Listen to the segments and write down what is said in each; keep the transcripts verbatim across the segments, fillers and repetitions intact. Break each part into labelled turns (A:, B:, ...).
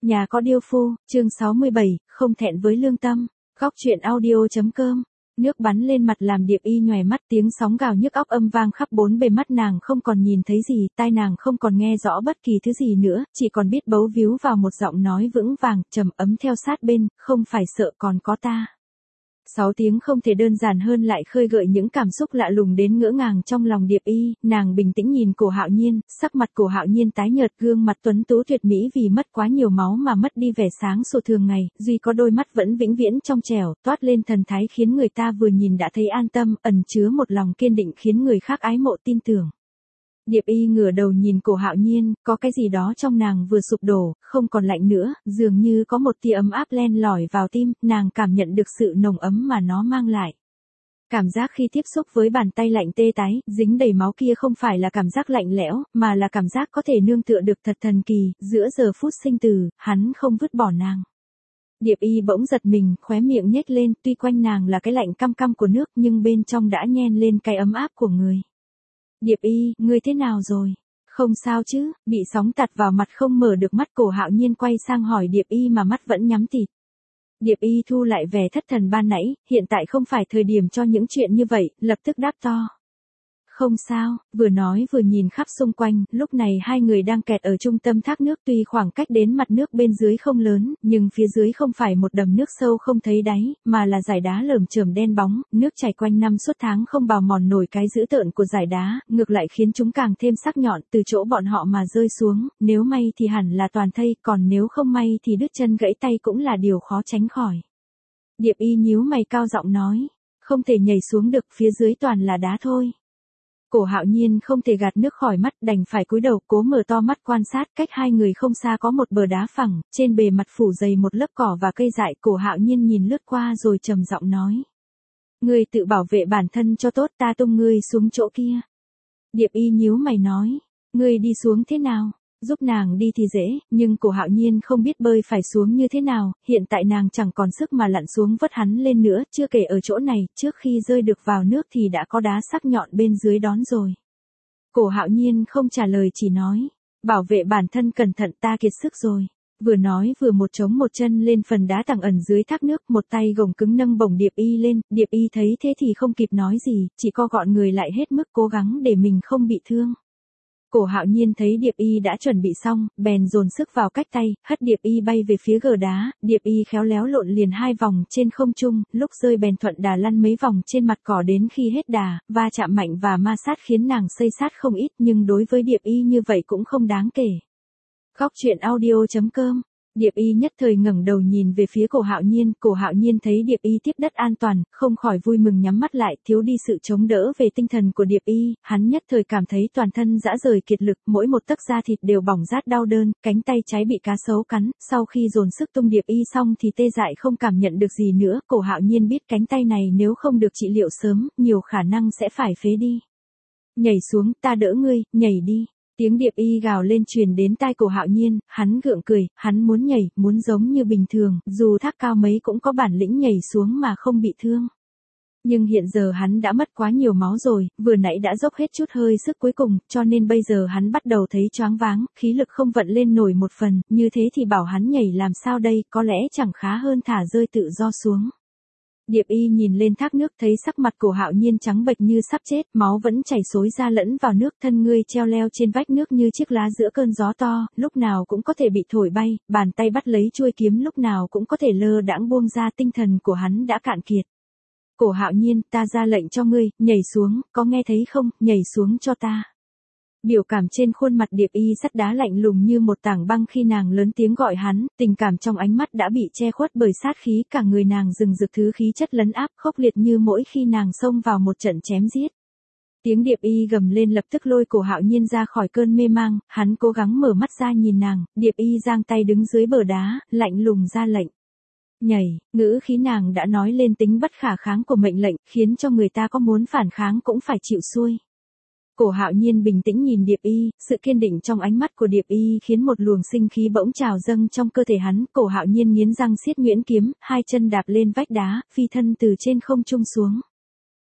A: Nhà có điêu phu, chương sáu mươi bảy, không thẹn với lương tâm. Góc truyện audio.com. Nước bắn lên mặt làm Điệp Y nhòe mắt, tiếng sóng gào nhức óc âm vang khắp bốn bề, mắt nàng không còn nhìn thấy gì, tai nàng không còn nghe rõ bất kỳ thứ gì nữa, chỉ còn biết bấu víu vào một giọng nói vững vàng, trầm ấm theo sát bên, không phải sợ còn có ta. Sáu tiếng không thể đơn giản hơn lại khơi gợi những cảm xúc lạ lùng đến ngỡ ngàng trong lòng Điệp Y, nàng bình tĩnh nhìn Cổ Hạo Nhiên, sắc mặt Cổ Hạo Nhiên tái nhợt, gương mặt tuấn tú tuyệt mỹ vì mất quá nhiều máu mà mất đi vẻ sáng sủa thường ngày, duy có đôi mắt vẫn vĩnh viễn trong trẻo, toát lên thần thái khiến người ta vừa nhìn đã thấy an tâm, ẩn chứa một lòng kiên định khiến người khác ái mộ tin tưởng. Điệp Y ngửa đầu nhìn Cổ Hạo Nhiên, có cái gì đó trong nàng vừa sụp đổ, không còn lạnh nữa, dường như có một tia ấm áp len lỏi vào tim, nàng cảm nhận được sự nồng ấm mà nó mang lại. Cảm giác khi tiếp xúc với bàn tay lạnh tê tái, dính đầy máu kia không phải là cảm giác lạnh lẽo, mà là cảm giác có thể nương tựa được thật thần kỳ, giữa giờ phút sinh tử, hắn không vứt bỏ nàng. Điệp Y bỗng giật mình, khóe miệng nhếch lên, tuy quanh nàng là cái lạnh căm căm của nước nhưng bên trong đã nhen lên cái ấm áp của người. Điệp Y, ngươi thế nào rồi? Không sao chứ? Bị sóng tạt vào mặt không mở được mắt, Cổ Hạo Nhiên quay sang hỏi Điệp Y mà mắt vẫn nhắm tịt. Điệp Y thu lại vẻ thất thần ban nãy, hiện tại không phải thời điểm cho những chuyện như vậy, lập tức đáp to. Không sao, vừa nói vừa nhìn khắp xung quanh, lúc này hai người đang kẹt ở trung tâm thác nước, tuy khoảng cách đến mặt nước bên dưới không lớn, nhưng phía dưới không phải một đầm nước sâu không thấy đáy, mà là dải đá lởm chởm đen bóng, nước chảy quanh năm suốt tháng không bào mòn nổi cái dữ tợn của dải đá, ngược lại khiến chúng càng thêm sắc nhọn, từ chỗ bọn họ mà rơi xuống, nếu may thì hẳn là toàn thây, còn nếu không may thì đứt chân gãy tay cũng là điều khó tránh khỏi. Điệp Y nhíu mày cao giọng nói, không thể nhảy xuống được, phía dưới toàn là đá thôi. Cổ Hạo Nhiên không thể gạt nước khỏi mắt, đành phải cúi đầu cố mở to mắt quan sát, cách hai người không xa có một bờ đá phẳng, trên bề mặt phủ dày một lớp cỏ và cây dại. Cổ Hạo Nhiên nhìn lướt qua rồi trầm giọng nói. Ngươi tự bảo vệ bản thân cho tốt, ta tung ngươi xuống chỗ kia. Điệp Y nhíu mày nói, ngươi đi xuống thế nào? Giúp nàng đi thì dễ, nhưng Cổ Hạo Nhiên không biết bơi phải xuống như thế nào, hiện tại nàng chẳng còn sức mà lặn xuống vớt hắn lên nữa, chưa kể ở chỗ này, trước khi rơi được vào nước thì đã có đá sắc nhọn bên dưới đón rồi. Cổ Hạo Nhiên không trả lời chỉ nói, bảo vệ bản thân cẩn thận, ta kiệt sức rồi. Vừa nói vừa một trống một chân lên phần đá tàng ẩn dưới thác nước, một tay gồng cứng nâng bổng Điệp Y lên, Điệp Y thấy thế thì không kịp nói gì, chỉ co gọn người lại hết mức cố gắng để mình không bị thương. Cổ Hạo Nhiên thấy Điệp Y đã chuẩn bị xong, bèn dồn sức vào cách tay, hất Điệp Y bay về phía gờ đá, Điệp Y khéo léo lộn liền hai vòng trên không trung, lúc rơi bèn thuận đà lăn mấy vòng trên mặt cỏ đến khi hết đà, va chạm mạnh và ma sát khiến nàng xây sát không ít, nhưng đối với Điệp Y như vậy cũng không đáng kể. Góc truyện audio.com. Điệp Y nhất thời ngẩng đầu nhìn về phía Cổ Hạo Nhiên, Cổ Hạo Nhiên thấy Điệp Y tiếp đất an toàn, không khỏi vui mừng nhắm mắt lại, thiếu đi sự chống đỡ về tinh thần của Điệp Y, hắn nhất thời cảm thấy toàn thân rã rời kiệt lực, mỗi một tấc da thịt đều bỏng rát đau đớn, cánh tay trái bị cá sấu cắn, sau khi dồn sức tung Điệp Y xong thì tê dại không cảm nhận được gì nữa, Cổ Hạo Nhiên biết cánh tay này nếu không được trị liệu sớm, nhiều khả năng sẽ phải phế đi. Nhảy xuống, ta đỡ ngươi, nhảy đi. Tiếng Điệp Y gào lên truyền đến tai Cổ Hạo Nhiên, hắn gượng cười, hắn muốn nhảy, muốn giống như bình thường, dù thác cao mấy cũng có bản lĩnh nhảy xuống mà không bị thương. Nhưng hiện giờ hắn đã mất quá nhiều máu rồi, vừa nãy đã dốc hết chút hơi sức cuối cùng, cho nên bây giờ hắn bắt đầu thấy choáng váng, khí lực không vận lên nổi một phần, như thế thì bảo hắn nhảy làm sao đây, có lẽ chẳng khá hơn thả rơi tự do xuống. Điệp Y nhìn lên thác nước thấy sắc mặt Cổ Hạo Nhiên trắng bệch như sắp chết, máu vẫn chảy xối ra lẫn vào nước, thân ngươi treo leo trên vách nước như chiếc lá giữa cơn gió to, lúc nào cũng có thể bị thổi bay, bàn tay bắt lấy chuôi kiếm lúc nào cũng có thể lơ đãng buông ra, tinh thần của hắn đã cạn kiệt. Cổ Hạo Nhiên, ta ra lệnh cho ngươi, nhảy xuống, có nghe thấy không, nhảy xuống cho ta. Biểu cảm trên khuôn mặt Điệp Y sắt đá lạnh lùng như một tảng băng khi nàng lớn tiếng gọi hắn, tình cảm trong ánh mắt đã bị che khuất bởi sát khí, cả người nàng rừng rực thứ khí chất lấn áp khốc liệt như mỗi khi nàng xông vào một trận chém giết. Tiếng Điệp Y gầm lên lập tức lôi Cổ Hạo Nhiên ra khỏi cơn mê mang, hắn cố gắng mở mắt ra nhìn nàng, Điệp Y giang tay đứng dưới bờ đá, lạnh lùng ra lệnh. Nhảy, ngữ khí nàng đã nói lên tính bất khả kháng của mệnh lệnh, khiến cho người ta có muốn phản kháng cũng phải chịu xuôi. Cổ Hạo Nhiên bình tĩnh nhìn Điệp Y, sự kiên định trong ánh mắt của Điệp Y khiến một luồng sinh khí bỗng trào dâng trong cơ thể hắn, Cổ Hạo Nhiên nghiến răng siết nhuyễn kiếm, hai chân đạp lên vách đá, phi thân từ trên không trung xuống.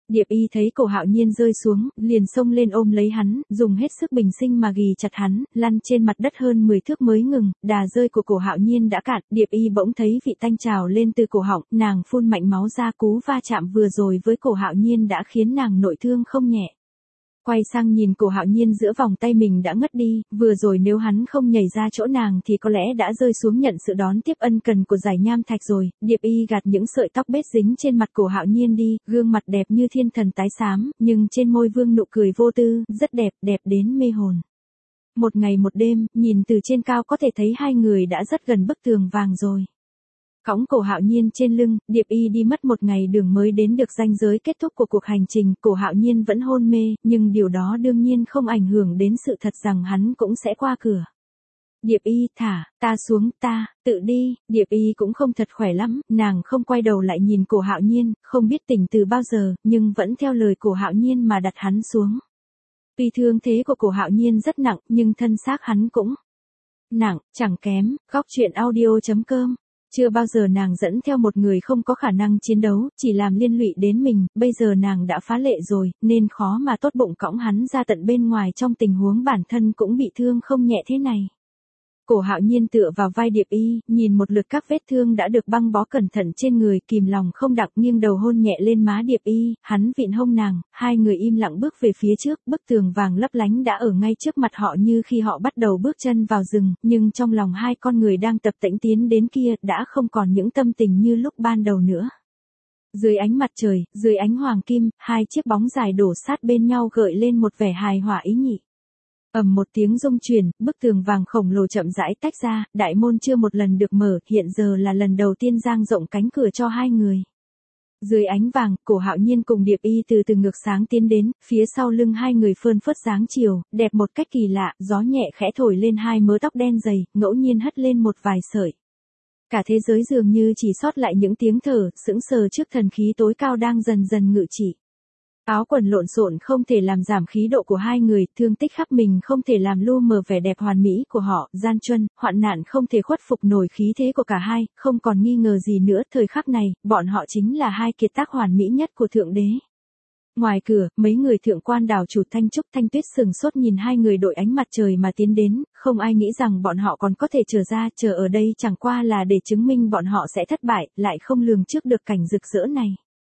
A: Điệp Y thấy cổ Hạo Nhiên rơi xuống, liền xông lên ôm lấy hắn, dùng hết sức bình sinh mà ghì chặt hắn, lăn trên mặt đất hơn mười thước mới ngừng, đà rơi của cổ Hạo Nhiên đã cạn, Điệp Y bỗng thấy vị tanh trào lên từ cổ họng, nàng phun mạnh máu ra, cú va chạm vừa rồi với cổ Hạo Nhiên đã khiến nàng nội thương không nhẹ. Quay sang nhìn cổ Hạo Nhiên giữa vòng tay mình đã ngất đi, vừa rồi nếu hắn không nhảy ra chỗ nàng thì có lẽ đã rơi xuống nhận sự đón tiếp ân cần của giải nham thạch rồi. Điệp Y gạt những sợi tóc bết dính trên mặt cổ Hạo Nhiên đi, gương mặt đẹp như thiên thần tái xám, nhưng trên môi vương nụ cười vô tư, rất đẹp, đẹp đến mê hồn. Một ngày một đêm, nhìn từ trên cao có thể thấy hai người đã rất gần bức tường vàng rồi. Cõng cổ Hạo Nhiên trên lưng, Điệp Y đi mất một ngày đường mới đến được ranh giới kết thúc của cuộc hành trình, cổ Hạo Nhiên vẫn hôn mê, nhưng điều đó đương nhiên không ảnh hưởng đến sự thật rằng hắn cũng sẽ qua cửa. Điệp Y, thả, ta xuống, ta, tự đi, Điệp Y cũng không thật khỏe lắm, nàng không quay đầu lại nhìn cổ Hạo Nhiên, không biết tỉnh từ bao giờ, nhưng vẫn theo lời cổ Hạo Nhiên mà đặt hắn xuống. Tuy thương thế của cổ Hạo Nhiên rất nặng, nhưng thân xác hắn cũng nặng, chẳng kém. Góc truyện audio chấm com. Chưa bao giờ nàng dẫn theo một người không có khả năng chiến đấu, chỉ làm liên lụy đến mình, bây giờ nàng đã phá lệ rồi, nên khó mà tốt bụng cõng hắn ra tận bên ngoài trong tình huống bản thân cũng bị thương không nhẹ thế này. Cổ Hạo Nhiên tựa vào vai Điệp Y, nhìn một lượt các vết thương đã được băng bó cẩn thận trên người, kìm lòng không đặng nghiêng đầu hôn nhẹ lên má Điệp Y, hắn vịn hông nàng, hai người im lặng bước về phía trước, bức tường vàng lấp lánh đã ở ngay trước mặt họ như khi họ bắt đầu bước chân vào rừng, nhưng trong lòng hai con người đang tập tễnh tiến đến kia đã không còn những tâm tình như lúc ban đầu nữa. Dưới ánh mặt trời, dưới ánh hoàng kim, hai chiếc bóng dài đổ sát bên nhau gợi lên một vẻ hài hòa ý nhị. Ầm một tiếng rung chuyển, bức tường vàng khổng lồ chậm rãi tách ra, đại môn chưa một lần được mở, hiện giờ là lần đầu tiên dang rộng cánh cửa cho hai người. Dưới ánh vàng, cổ Hạo Nhiên cùng Điệp Y từ từ ngược sáng tiến đến, phía sau lưng hai người phơn phớt dáng chiều, đẹp một cách kỳ lạ, gió nhẹ khẽ thổi lên hai mớ tóc đen dày, ngẫu nhiên hất lên một vài sợi. Cả thế giới dường như chỉ sót lại những tiếng thở, sững sờ trước thần khí tối cao đang dần dần ngự trị. Áo quần lộn xộn không thể làm giảm khí độ của hai người, thương tích khắp mình không thể làm lu mờ vẻ đẹp hoàn mỹ của họ, gian truân, hoạn nạn không thể khuất phục nổi khí thế của cả hai, không còn nghi ngờ gì nữa, thời khắc này, bọn họ chính là hai kiệt tác hoàn mỹ nhất của Thượng Đế. Ngoài cửa, mấy người thượng quan đảo chủ Thanh Trúc Thanh Tuyết sừng sốt nhìn hai người đội ánh mặt trời mà tiến đến, không ai nghĩ rằng bọn họ còn có thể trở ra, chờ ở đây chẳng qua là để chứng minh bọn họ sẽ thất bại, lại không lường trước được cảnh rực rỡ này.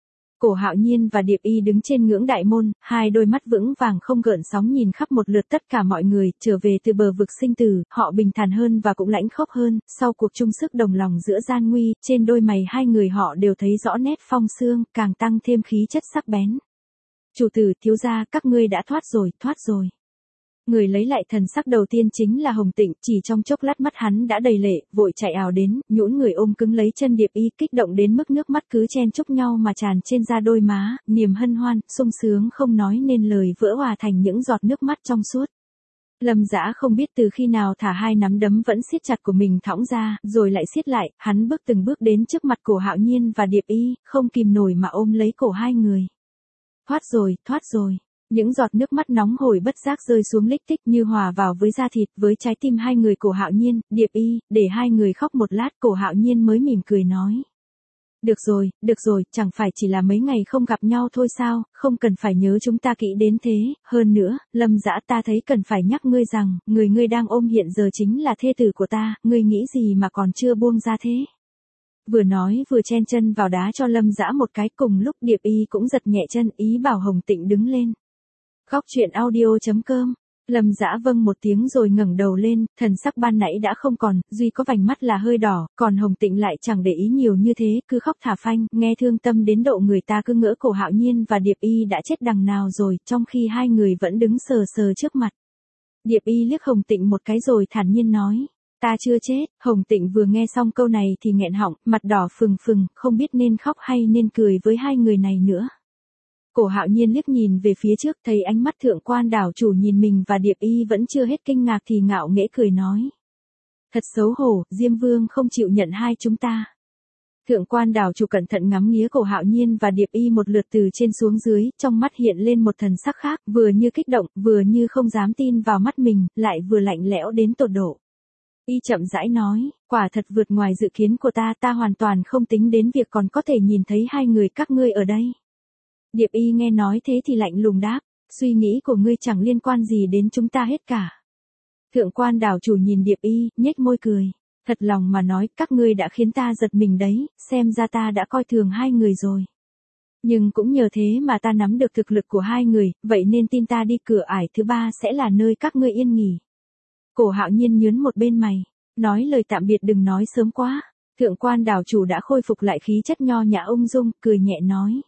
A: Cổ Hạo Nhiên và Điệp Y đứng trên ngưỡng đại môn, hai đôi mắt vững vàng không gợn sóng nhìn khắp một lượt tất cả mọi người, trở về từ bờ vực sinh tử, họ bình thản hơn và cũng lãnh khốc hơn, sau cuộc chung sức đồng lòng giữa gian nguy, trên đôi mày hai người họ đều thấy rõ nét phong sương, càng tăng thêm khí chất sắc bén. Chủ tử, thiếu gia, các ngươi đã thoát rồi, thoát rồi. Người lấy lại thần sắc đầu tiên chính là Hồng Tịnh, chỉ trong chốc lát mắt hắn đã đầy lệ, vội chạy ào đến, nhũn người ôm cứng lấy chân Điệp Y, kích động đến mức nước mắt cứ chen chúc nhau mà tràn trên da đôi má, niềm hân hoan, sung sướng không nói nên lời vỡ hòa thành những giọt nước mắt trong suốt. Lâm Dã không biết từ khi nào thả hai nắm đấm vẫn siết chặt của mình thõng ra, rồi lại siết lại, hắn bước từng bước đến trước mặt cổ Hạo Nhiên và Điệp Y, không kìm nổi mà ôm lấy cổ hai người. Thoát rồi, thoát rồi. Những giọt nước mắt nóng hổi bất giác rơi xuống lích tích như hòa vào với da thịt, với trái tim hai người cổ Hạo Nhiên, Điệp Y, để hai người khóc một lát, cổ Hạo Nhiên mới mỉm cười nói. Được rồi, được rồi, chẳng phải chỉ là mấy ngày không gặp nhau thôi sao, không cần phải nhớ chúng ta kỹ đến thế, hơn nữa, Lâm Dã ta thấy cần phải nhắc ngươi rằng, người ngươi đang ôm hiện giờ chính là thê tử của ta, ngươi nghĩ gì mà còn chưa buông ra thế. Vừa nói vừa chen chân vào đá cho Lâm Dã một cái, cùng lúc Điệp Y cũng giật nhẹ chân, ý bảo Hồng Tịnh đứng lên. Góc truyện audio chấm com. Lâm Dã vâng một tiếng rồi ngẩng đầu lên, thần sắc ban nãy đã không còn, duy có vành mắt là hơi đỏ, còn Hồng Tịnh lại chẳng để ý nhiều như thế, cứ khóc thả phanh, nghe thương tâm đến độ người ta cứ ngỡ cổ Hạo Nhiên và Điệp Y đã chết đằng nào rồi, trong khi hai người vẫn đứng sờ sờ trước mặt. Điệp Y liếc Hồng Tịnh một cái rồi thản nhiên nói, ta chưa chết. Hồng Tịnh vừa nghe xong câu này thì nghẹn họng, mặt đỏ phừng phừng, không biết nên khóc hay nên cười với hai người này nữa. Cổ Hạo Nhiên liếc nhìn về phía trước, thấy ánh mắt thượng quan đảo chủ nhìn mình và Điệp Y vẫn chưa hết kinh ngạc thì ngạo nghễ cười nói. Thật xấu hổ, Diêm Vương không chịu nhận hai chúng ta. Thượng quan đảo chủ cẩn thận ngắm nghía cổ Hạo Nhiên và Điệp Y một lượt từ trên xuống dưới, trong mắt hiện lên một thần sắc khác, vừa như kích động, vừa như không dám tin vào mắt mình, lại vừa lạnh lẽo đến tột độ. Y chậm rãi nói, quả thật vượt ngoài dự kiến của ta, ta hoàn toàn không tính đến việc còn có thể nhìn thấy hai người các ngươi ở đây. Điệp Y nghe nói thế thì lạnh lùng đáp, suy nghĩ của ngươi chẳng liên quan gì đến chúng ta hết cả. Thượng quan đảo chủ nhìn Điệp Y, nhếch môi cười. Thật lòng mà nói, các ngươi đã khiến ta giật mình đấy, xem ra ta đã coi thường hai người rồi. Nhưng cũng nhờ thế mà ta nắm được thực lực của hai người, vậy nên tin ta đi, cửa ải thứ ba sẽ là nơi các ngươi yên nghỉ. Cổ Hạo Nhiên nhướng một bên mày, nói lời tạm biệt đừng nói sớm quá. Thượng quan đảo chủ đã khôi phục lại khí chất nho nhã ung dung, cười nhẹ nói.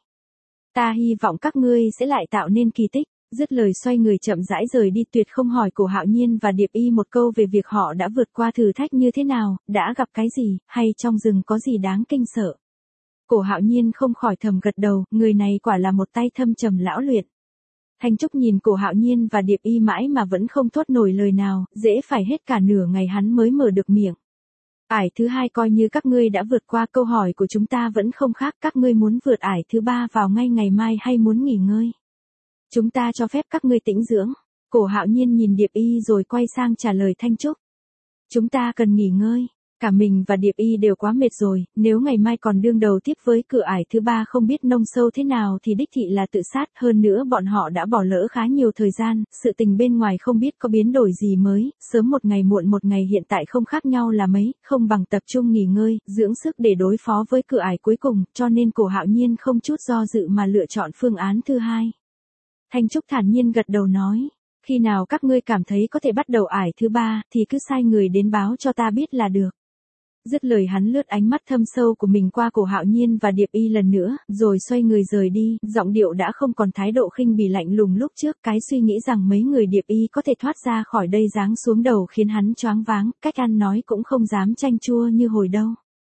A: Ta hy vọng các ngươi sẽ lại tạo nên kỳ tích. Dứt lời xoay người chậm rãi rời đi, tuyệt không hỏi Cổ Hạo Nhiên và Điệp Y một câu về việc họ đã vượt qua thử thách như thế nào, đã gặp cái gì, hay trong rừng có gì đáng kinh sợ. Cổ Hạo Nhiên không khỏi thầm gật đầu, người này quả là một tay thâm trầm lão luyện. Thanh Trúc nhìn Cổ Hạo Nhiên và Điệp Y mãi mà vẫn không thốt nổi lời nào, dễ phải hết cả nửa ngày hắn mới mở được miệng. Ải thứ hai coi như các ngươi đã vượt qua, câu hỏi của chúng ta vẫn không khác, các ngươi muốn vượt ải thứ ba vào ngay ngày mai hay muốn nghỉ ngơi? Chúng ta cho phép các ngươi tĩnh dưỡng. Cổ Hạo Nhiên nhìn Điệp Y rồi quay sang trả lời Thanh Trúc. Chúng ta cần nghỉ ngơi. Cả mình và Điệp Y đều quá mệt rồi, nếu ngày mai còn đương đầu tiếp với cửa ải thứ ba không biết nông sâu thế nào thì đích thị là tự sát, hơn nữa bọn họ đã bỏ lỡ khá nhiều thời gian, sự tình bên ngoài không biết có biến đổi gì mới, sớm một ngày muộn một ngày hiện tại không khác nhau là mấy, không bằng tập trung nghỉ ngơi, dưỡng sức để đối phó với cửa ải cuối cùng, cho nên Cổ Hạo Nhiên không chút do dự mà lựa chọn phương án thứ hai. Thanh Trúc thản nhiên gật đầu nói, khi nào các ngươi cảm thấy có thể bắt đầu ải thứ ba thì cứ sai người đến báo cho ta biết là được. Dứt lời hắn lướt ánh mắt thâm sâu của mình qua Cổ Hạo Nhiên và Điệp Y lần nữa, rồi xoay người rời đi, giọng điệu đã không còn thái độ khinh bỉ lạnh lùng lúc trước, cái suy nghĩ rằng mấy người Điệp Y có thể thoát ra khỏi đây giáng xuống đầu khiến hắn choáng váng, cách ăn nói cũng không dám chanh chua như hồi đâu.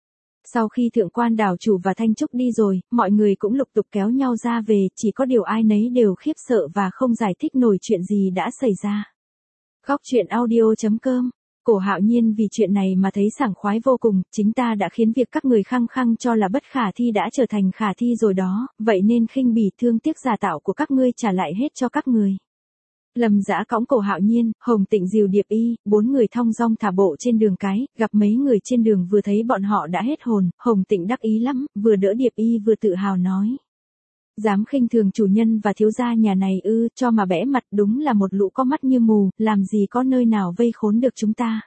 A: Sau khi thượng quan đảo chủ và Thanh Trúc đi rồi, mọi người cũng lục tục kéo nhau ra về, chỉ có điều ai nấy đều khiếp sợ và không giải thích nổi chuyện gì đã xảy ra. Góc truyện audio chấm com. Cổ Hạo Nhiên vì chuyện này mà thấy sảng khoái vô cùng, chính ta đã khiến việc các người khăng khăng cho là bất khả thi đã trở thành khả thi rồi đó, vậy nên khinh bỉ thương tiếc giả tạo của các ngươi trả lại hết cho các người. Lâm Dã cõng Cổ Hạo Nhiên, Hồng Tịnh dìu Điệp Y, bốn người thong dong thả bộ trên đường cái, gặp mấy người trên đường vừa thấy bọn họ đã hết hồn, Hồng Tịnh đắc ý lắm, vừa đỡ Điệp Y vừa tự hào nói. Dám khinh thường chủ nhân và thiếu gia nhà này ư, cho mà bẽ mặt, đúng là một lũ có mắt như mù, làm gì có nơi nào vây khốn được chúng ta.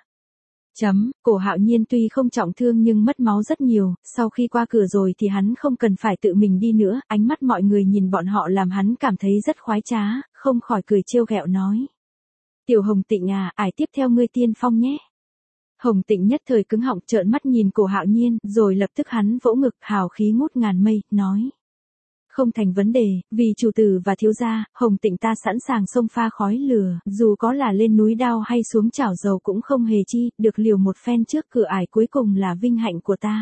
A: Chấm, Cổ Hạo Nhiên tuy không trọng thương nhưng mất máu rất nhiều, sau khi qua cửa rồi thì hắn không cần phải tự mình đi nữa, ánh mắt mọi người nhìn bọn họ làm hắn cảm thấy rất khoái trá, không khỏi cười trêu ghẹo nói. Tiểu Hồng Tịnh à, ải tiếp theo ngươi tiên phong nhé. Hồng Tịnh nhất thời cứng họng trợn mắt nhìn Cổ Hạo Nhiên, rồi lập tức hắn vỗ ngực hào khí ngút ngàn mây, nói. Không thành vấn đề, vì chủ tử và thiếu gia, Hồng Tịnh ta sẵn sàng xông pha khói lửa, dù có là lên núi đao hay xuống chảo dầu cũng không hề chi, được liều một phen trước cửa ải cuối cùng là vinh hạnh của ta.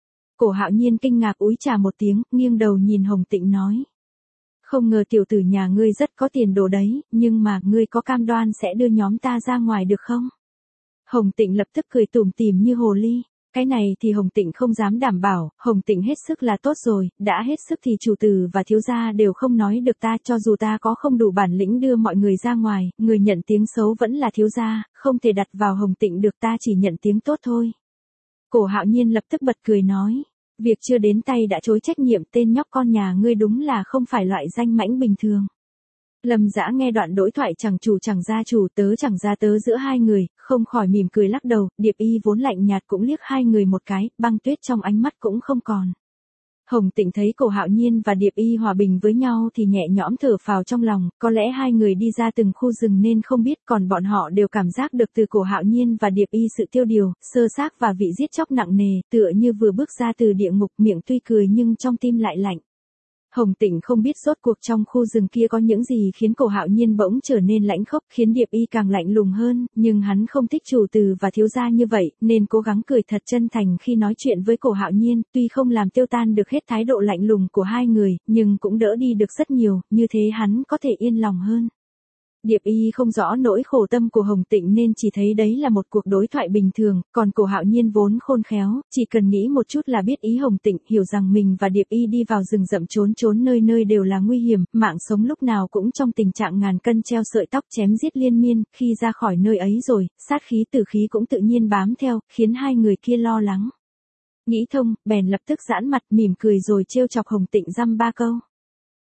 A: Cổ Hạo Nhiên kinh ngạc úi trà một tiếng, nghiêng đầu nhìn Hồng Tịnh nói. Không ngờ tiểu tử nhà ngươi rất có tiền đồ đấy, nhưng mà ngươi có cam đoan sẽ đưa nhóm ta ra ngoài được không? Hồng Tịnh lập tức cười tủm tỉm như hồ ly. Cái này thì Hồng Tịnh không dám đảm bảo, Hồng Tịnh hết sức là tốt rồi, đã hết sức thì chủ tử và thiếu gia đều không nói được ta, cho dù ta có không đủ bản lĩnh đưa mọi người ra ngoài, người nhận tiếng xấu vẫn là thiếu gia, không thể đặt vào Hồng Tịnh được, ta chỉ nhận tiếng tốt thôi. Cổ Hạo Nhiên lập tức bật cười nói, việc chưa đến tay đã chối trách nhiệm, tên nhóc con nhà ngươi đúng là không phải loại danh mãnh bình thường. Lâm Dã nghe đoạn đối thoại chẳng chủ chẳng gia chủ tớ chẳng gia tớ giữa hai người, không khỏi mỉm cười lắc đầu, Điệp Y vốn lạnh nhạt cũng liếc hai người một cái, băng tuyết trong ánh mắt cũng không còn. Hồng Tịnh thấy Cổ Hạo Nhiên và Điệp Y hòa bình với nhau thì nhẹ nhõm thở phào trong lòng, có lẽ hai người đi ra từng khu rừng nên không biết, còn bọn họ đều cảm giác được từ Cổ Hạo Nhiên và Điệp Y sự tiêu điều, sơ xác và vị giết chóc nặng nề, tựa như vừa bước ra từ địa ngục, miệng tuy cười nhưng trong tim lại lạnh. Hồng Tịnh không biết rốt cuộc trong khu rừng kia có những gì khiến Cổ Hạo Nhiên bỗng trở nên lãnh khốc, khiến Điệp Y càng lạnh lùng hơn, nhưng hắn không thích chủ tử và thiếu gia như vậy, nên cố gắng cười thật chân thành khi nói chuyện với Cổ Hạo Nhiên, tuy không làm tiêu tan được hết thái độ lạnh lùng của hai người, nhưng cũng đỡ đi được rất nhiều, như thế hắn có thể yên lòng hơn. Điệp Y không rõ nỗi khổ tâm của Hồng Tịnh nên chỉ thấy đấy là một cuộc đối thoại bình thường, còn Cổ Hạo Nhiên vốn khôn khéo, chỉ cần nghĩ một chút là biết ý Hồng Tịnh, hiểu rằng mình và Điệp Y đi vào rừng rậm trốn trốn nơi nơi đều là nguy hiểm, mạng sống lúc nào cũng trong tình trạng ngàn cân treo sợi tóc, chém giết liên miên, khi ra khỏi nơi ấy rồi, sát khí tử khí cũng tự nhiên bám theo, khiến hai người kia lo lắng. Nghĩ thông, bèn lập tức giãn mặt mỉm cười rồi trêu chọc Hồng Tịnh dăm ba câu.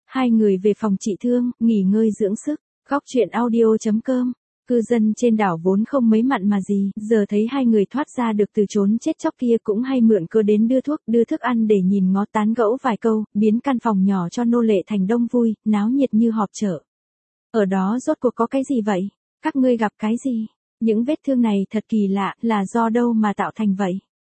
A: Hai người về phòng trị thương, nghỉ ngơi dưỡng sức. Góc truyện audio.com. Cư dân trên đảo vốn không mấy mặn mà gì, giờ thấy hai người thoát ra được từ chốn chết chóc kia cũng hay mượn cơ đến đưa thuốc, đưa thức ăn để nhìn ngó tán gẫu vài câu, biến căn phòng nhỏ cho nô lệ thành đông vui, náo nhiệt như họp chợ. Ở đó rốt cuộc có cái gì vậy? Các ngươi gặp cái gì? Những vết thương này thật kỳ lạ, là do đâu mà tạo thành vậy?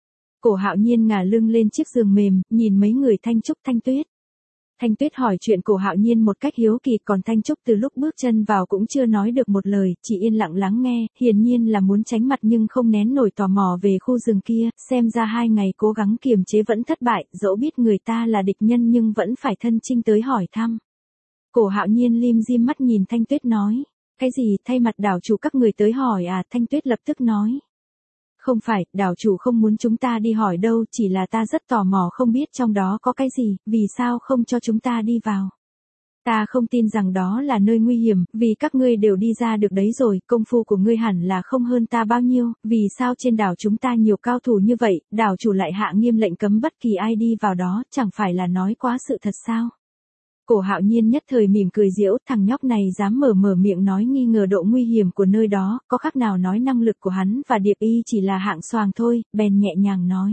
A: Cổ Hạo Nhiên ngả lưng lên chiếc giường mềm, nhìn mấy người Thanh Trúc Thanh Tuyết. Thanh Tuyết hỏi chuyện Cổ Hạo Nhiên một cách hiếu kỳ, còn Thanh Trúc từ lúc bước chân vào cũng chưa nói được một lời, chỉ yên lặng lắng nghe, hiển nhiên là muốn tránh mặt nhưng không nén nổi tò mò về khu rừng kia, xem ra hai ngày cố gắng kiềm chế vẫn thất bại, dẫu biết người ta là địch nhân nhưng vẫn phải thân chinh tới hỏi thăm. Cổ Hạo Nhiên lim dim mắt nhìn Thanh Tuyết nói, cái gì, thay mặt đảo chủ các người tới hỏi à? Thanh Tuyết lập tức nói. Không phải, đảo chủ không muốn chúng ta đi hỏi đâu, chỉ là ta rất tò mò không biết trong đó có cái gì, vì sao không cho chúng ta đi vào. Ta không tin rằng đó là nơi nguy hiểm, vì các ngươi đều đi ra được đấy rồi, công phu của ngươi hẳn là không hơn ta bao nhiêu, vì sao trên đảo chúng ta nhiều cao thủ như vậy, đảo chủ lại hạ nghiêm lệnh cấm bất kỳ ai đi vào đó, chẳng phải là nói quá sự thật sao? Cổ Hạo Nhiên nhất thời mỉm cười giễu, thằng nhóc này dám mở mở miệng nói nghi ngờ độ nguy hiểm của nơi đó, có khác nào nói năng lực của hắn và Điệp Y chỉ là hạng xoàng thôi, bèn nhẹ nhàng nói.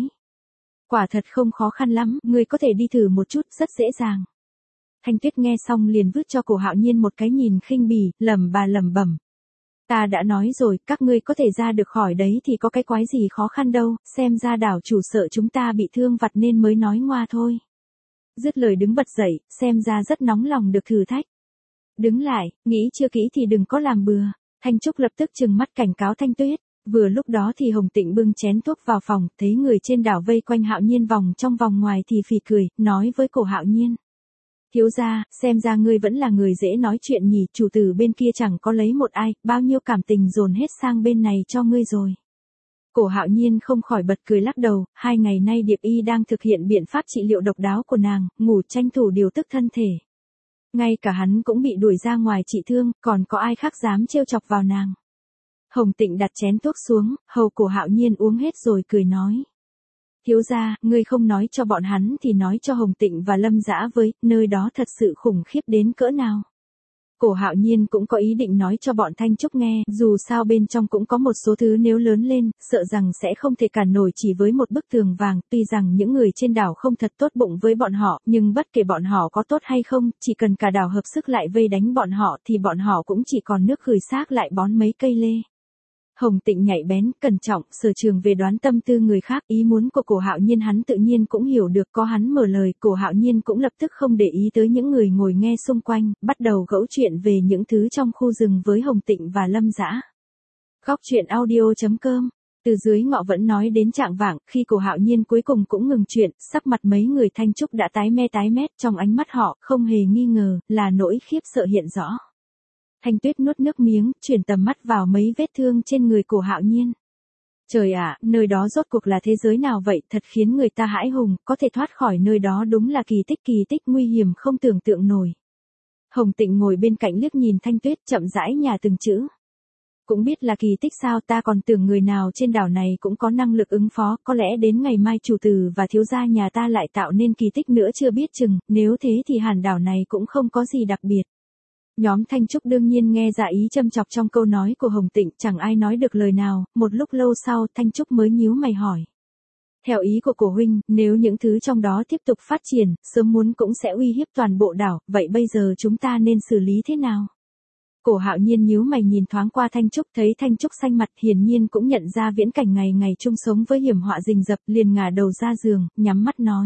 A: Quả thật không khó khăn lắm, ngươi có thể đi thử một chút, rất dễ dàng. Thanh Tuyết nghe xong liền vứt cho Cổ Hạo Nhiên một cái nhìn khinh bỉ, lẩm bà lẩm bẩm. Ta đã nói rồi, các ngươi có thể ra được khỏi đấy thì có cái quái gì khó khăn đâu, xem ra đảo chủ sợ chúng ta bị thương vặt nên mới nói ngoa thôi. Dứt lời đứng bật dậy, xem ra rất nóng lòng được thử thách. Đứng lại, nghĩ chưa kỹ thì đừng có làm bừa. Thanh Trúc lập tức trừng mắt cảnh cáo Thanh Tuyết. Vừa lúc đó thì Hồng Tịnh bưng chén thuốc vào phòng, thấy người trên đảo vây quanh Hạo Nhiên vòng trong vòng ngoài thì phì cười, nói với Cổ Hạo Nhiên. Thiếu gia, xem ra ngươi vẫn là người dễ nói chuyện nhỉ, chủ tử bên kia chẳng có lấy một ai, bao nhiêu cảm tình dồn hết sang bên này cho ngươi rồi. Cổ Hạo Nhiên không khỏi bật cười lắc đầu, hai ngày nay Điệp Y đang thực hiện biện pháp trị liệu độc đáo của nàng, ngủ tranh thủ điều tức thân thể. Ngay cả hắn cũng bị đuổi ra ngoài trị thương, còn có ai khác dám trêu chọc vào nàng. Hồng Tịnh đặt chén thuốc xuống, hầu Cổ Hạo Nhiên uống hết rồi cười nói. Thiếu gia, ngươi không nói cho bọn hắn thì nói cho Hồng Tịnh và Lâm Dã với, nơi đó thật sự khủng khiếp đến cỡ nào. Cổ Hạo Nhiên cũng có ý định nói cho bọn Thanh Trúc nghe, dù sao bên trong cũng có một số thứ nếu lớn lên, sợ rằng sẽ không thể cản nổi chỉ với một bức tường vàng, tuy rằng những người trên đảo không thật tốt bụng với bọn họ, nhưng bất kể bọn họ có tốt hay không, chỉ cần cả đảo hợp sức lại vây đánh bọn họ thì bọn họ cũng chỉ còn nước gửi xác lại bón mấy cây lê. Hồng Tịnh nhạy bén, cẩn trọng, sở trường về đoán tâm tư người khác, ý muốn của Cổ Hạo Nhiên hắn tự nhiên cũng hiểu được, có hắn mở lời, Cổ Hạo Nhiên cũng lập tức không để ý tới những người ngồi nghe xung quanh, bắt đầu gẫu chuyện về những thứ trong khu rừng với Hồng Tịnh và Lâm Dã. Góc truyện audio.com. Từ dưới ngọ vẫn nói đến trạng vạng, khi Cổ Hạo Nhiên cuối cùng cũng ngừng chuyện, sắc mặt mấy người Thanh Trúc đã tái me tái mét, trong ánh mắt họ không hề nghi ngờ, là nỗi khiếp sợ hiện rõ. Thanh Tuyết nuốt nước miếng, chuyển tầm mắt vào mấy vết thương trên người Cổ Hạo Nhiên. Trời ạ, nơi đó rốt cuộc là thế giới nào vậy, thật khiến người ta hãi hùng, có thể thoát khỏi nơi đó đúng là kỳ tích kỳ tích nguy hiểm không tưởng tượng nổi. Hồng Tịnh ngồi bên cạnh liếc nhìn Thanh Tuyết chậm rãi nhả từng chữ. Cũng biết là kỳ tích sao, ta còn tưởng người nào trên đảo này cũng có năng lực ứng phó, có lẽ đến ngày mai chủ tử và thiếu gia nhà ta lại tạo nên kỳ tích nữa chưa biết chừng, nếu thế thì hẳn đảo này cũng không có gì đặc biệt. Nhóm Thanh Trúc đương nhiên nghe ra ý châm chọc trong câu nói của Hồng Tịnh, chẳng ai nói được lời nào, một lúc lâu sau Thanh Trúc mới nhíu mày hỏi. Theo ý của Cổ huynh, nếu những thứ trong đó tiếp tục phát triển, sớm muốn cũng sẽ uy hiếp toàn bộ đảo, vậy bây giờ chúng ta nên xử lý thế nào? Cổ Hạo Nhiên nhíu mày nhìn thoáng qua Thanh Trúc, thấy Thanh Trúc xanh mặt, hiển nhiên cũng nhận ra viễn cảnh ngày ngày chung sống với hiểm họa rình rập, liền ngả đầu ra giường, nhắm mắt nói.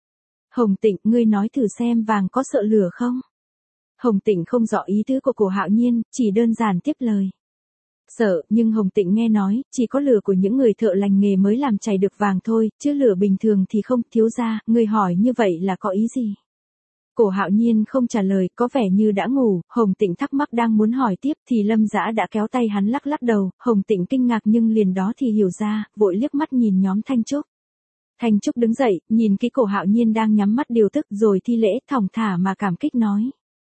A: Hồng Tịnh, ngươi nói thử xem vàng có sợ lửa không? Hồng Tịnh không rõ ý tứ của Cổ Hạo Nhiên, chỉ đơn giản tiếp lời. Sợ, nhưng Hồng Tịnh nghe nói, chỉ có lửa của những người thợ lành nghề mới làm chảy được vàng thôi, chứ lửa bình thường thì không. Thiếu gia, người hỏi như vậy là có ý gì? Cổ Hạo Nhiên không trả lời, có vẻ như đã ngủ, Hồng Tịnh thắc mắc đang muốn hỏi tiếp thì Lâm Dã đã kéo tay hắn lắc lắc đầu, Hồng Tịnh kinh ngạc nhưng liền đó thì hiểu ra, vội liếc mắt nhìn nhóm Thanh Trúc. Thanh Trúc đứng dậy, nhìn cái Cổ Hạo Nhiên đang nhắm mắt điều tức rồi thi lễ thong thả mà cảm kích nói.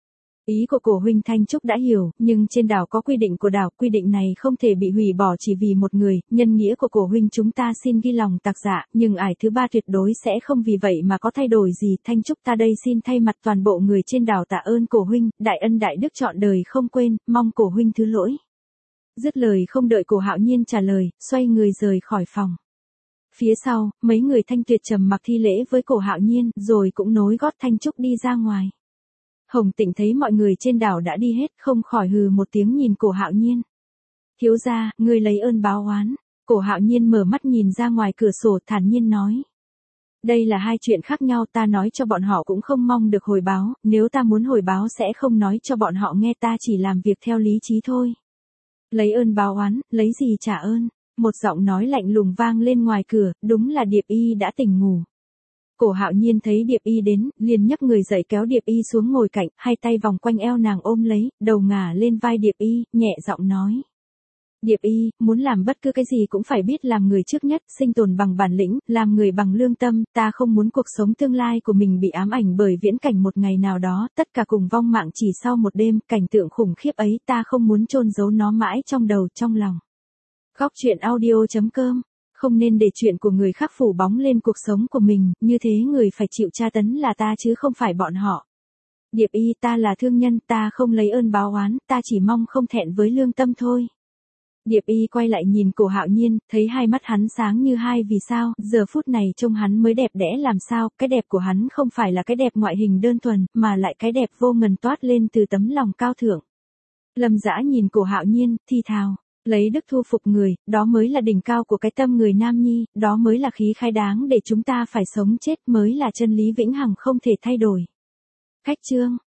A: Ý của cổ huynh Thanh Trúc đã hiểu, nhưng trên đảo có quy định của đảo, quy định này không thể bị hủy bỏ chỉ vì một người, nhân nghĩa của cổ huynh chúng ta xin ghi lòng tạc dạ, nhưng ải thứ ba tuyệt đối sẽ không vì vậy mà có thay đổi gì. Thanh Trúc ta đây xin thay mặt toàn bộ người trên đảo tạ ơn cổ huynh, đại ân đại đức trọn đời không quên, mong cổ huynh thứ lỗi. Dứt lời không đợi cổ Hạo Nhiên trả lời, xoay người rời khỏi phòng. Phía sau, mấy người Thanh Tuyệt trầm mặc thi lễ với cổ Hạo Nhiên, rồi cũng nối gót Thanh Trúc đi ra ngoài. Hồng Tịnh thấy mọi người trên đảo đã đi hết, không khỏi hừ một tiếng nhìn cổ Hạo Nhiên. Thiếu gia, ngươi lấy ơn báo oán. Cổ Hạo Nhiên mở mắt nhìn ra ngoài cửa sổ thản nhiên nói. Đây là hai chuyện khác nhau, ta nói cho bọn họ cũng không mong được hồi báo, nếu ta muốn hồi báo sẽ không nói cho bọn họ nghe, ta chỉ làm việc theo lý trí thôi. Lấy ơn báo oán, lấy gì trả ơn? Một giọng nói lạnh lùng vang lên ngoài cửa, đúng là Điệp Y đã tỉnh ngủ. Cổ Hạo Nhiên thấy Điệp Y đến, liền nhấc người dậy kéo Điệp Y xuống ngồi cạnh, hai tay vòng quanh eo nàng ôm lấy, đầu ngả lên vai Điệp Y, nhẹ giọng nói. Điệp Y, muốn làm bất cứ cái gì cũng phải biết làm người trước nhất, sinh tồn bằng bản lĩnh, làm người bằng lương tâm, ta không muốn cuộc sống tương lai của mình bị ám ảnh bởi viễn cảnh một ngày nào đó, tất cả cùng vong mạng chỉ sau một đêm, cảnh tượng khủng khiếp ấy ta không muốn chôn giấu nó mãi trong đầu, trong lòng. Góc truyện audio chấm com. Không nên để chuyện của người khác phủ bóng lên cuộc sống của mình, như thế người phải chịu tra tấn là ta chứ không phải bọn họ. Điệp Y, ta là thương nhân, ta không lấy ơn báo oán, ta chỉ mong không thẹn với lương tâm thôi. Điệp Y quay lại nhìn cổ Hạo Nhiên, thấy hai mắt hắn sáng như hai vì sao, giờ phút này trông hắn mới đẹp đẽ làm sao, cái đẹp của hắn không phải là cái đẹp ngoại hình đơn thuần, mà lại cái đẹp vô ngần toát lên từ tấm lòng cao thượng. Lâm Dã nhìn cổ Hạo Nhiên, thi thào. Lấy đức thu phục người, đó mới là đỉnh cao của cái tâm người nam nhi, đó mới là khí khái đáng để chúng ta phải sống chết, mới là chân lý vĩnh hằng không thể thay đổi. Khách chương